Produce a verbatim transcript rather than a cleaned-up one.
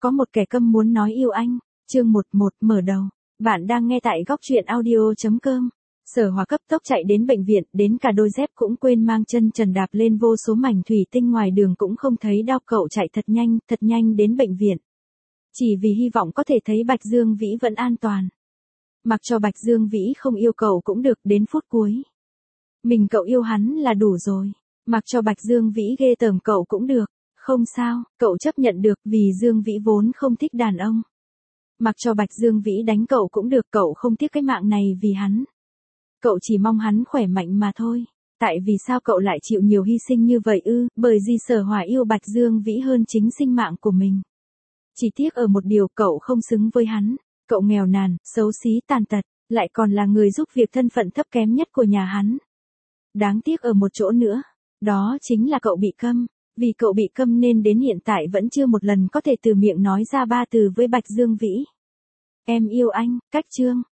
Có một kẻ câm muốn nói yêu anh. Chương một một mở đầu. Bạn đang nghe tại góc truyện audio chấm com. Sở Hòa cấp tốc chạy đến bệnh viện, đến cả đôi dép cũng quên mang, chân trần đạp lên vô số mảnh thủy tinh ngoài đường cũng không thấy đau. Cậu chạy thật nhanh, thật nhanh đến bệnh viện. Chỉ vì hy vọng có thể thấy Bạch Dương Vĩ vẫn an toàn. Mặc cho Bạch Dương Vĩ không yêu cậu cũng được, đến phút cuối. Mình cậu yêu hắn là đủ rồi. Mặc cho Bạch Dương Vĩ ghê tởm cậu cũng được. Không sao, cậu chấp nhận được, vì Dương Vĩ vốn không thích đàn ông. Mặc cho Bạch Dương Vĩ đánh cậu cũng được, cậu không tiếc cái mạng này vì hắn. Cậu chỉ mong hắn khỏe mạnh mà thôi. Tại vì sao cậu lại chịu nhiều hy sinh như vậy ư? Bởi vì Sở Hòa yêu Bạch Dương Vĩ hơn chính sinh mạng của mình. Chỉ tiếc ở một điều, cậu không xứng với hắn. Cậu nghèo nàn, xấu xí, tàn tật, lại còn là người giúp việc, thân phận thấp kém nhất của nhà hắn. Đáng tiếc ở một chỗ nữa, đó chính là cậu bị câm. Vì cậu bị câm nên đến hiện tại vẫn chưa một lần có thể từ miệng nói ra ba từ với Bạch Dương Vĩ. Em yêu anh, cách chương.